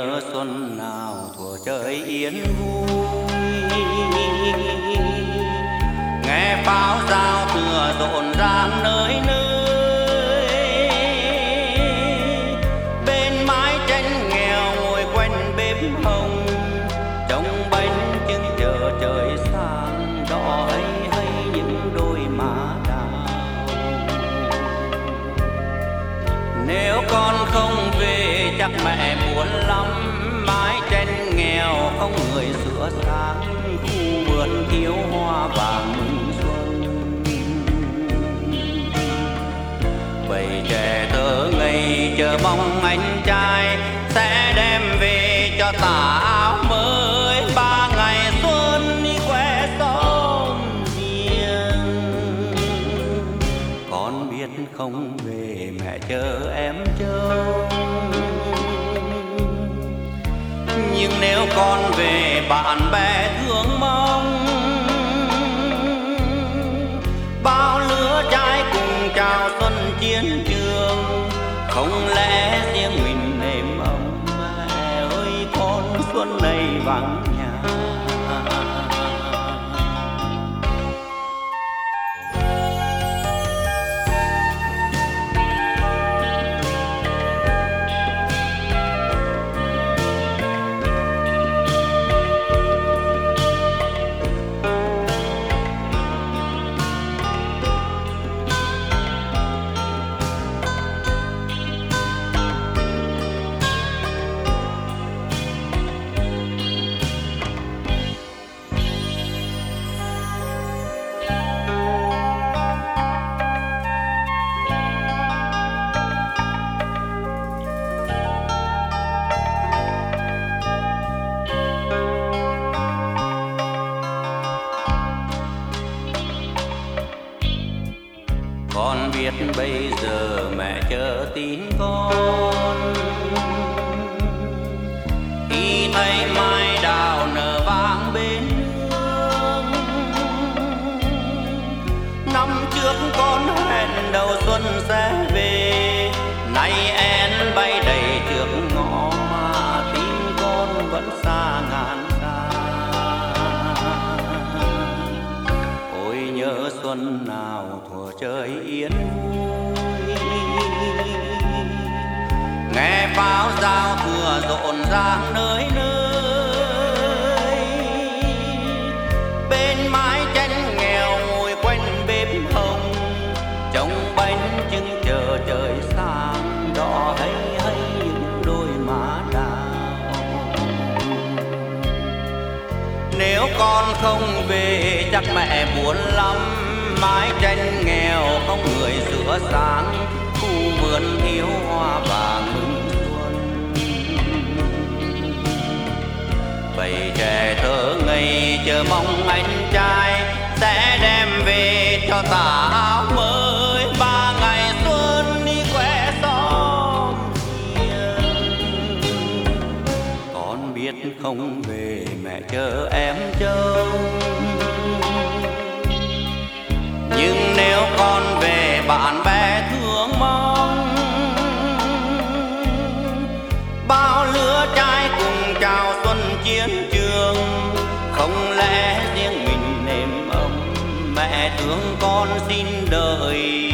nhớ xuân nào thuở trời yên vui, nghe pháo giao thừa rộn ràng nơi nơi. Bên mái tranh nghèo ngồi quanh bếp hồng, trông bánh trưng chờ trời sáng, đỏ hay hay những đôi má đào. Nếu con không về chắc mẹ buồn lắm, mái tranh nghèo không người sửa sáng, khu vườn thiếu hoa vàng mừng xuân. Bầy trẻ thơ ngây chờ mong anh trai sẽ đem về cho tà áo mới, 3 ngày xuân đi khoe xóm riêng. Con biết không về mẹ chờ em trông, nhưng nếu con về bạn bè thương mong. Bao lứa trai cùng chào xuân chiến trường, không lẽ riêng mình êm ấm. Mẹ ơi con xuân này vắng nhà. Con biết bây giờ mẹ chờ tin con, khi thấy mai đào nở vàng bên nương. Năm trước con hẹn đầu xuân sẽ về, nay én bay đầy trước ngõ mà tim con vẫn xa ngàn xa. Ôi nhớ xuân nào thuở trời yên vui, nghe pháo giao thừa rộn ràng nơi nơi. Bên mái tranh nghèo ngồi quanh bếp hồng, trông bánh trưng chờ trời sáng, đỏ hay hay những đôi má đào. Nếu con không về chắc mẹ buồn lắm, mái tranh nghèo không người sửa sáng, khu vườn thiếu hoa vàng mừng xuân. Bầy trẻ thơ ngây chờ mong anh trai sẽ đem về cho tà áo mới, 3 ngày xuân đi khoe xóm riêng. Con biết không về mẹ chờ em trông, nhưng nếu con về bạn bè thương mong. Bao lứa trai cùng chào xuân chiến trường, không lẽ riêng mình êm ấm. Mẹ thương con xin đợi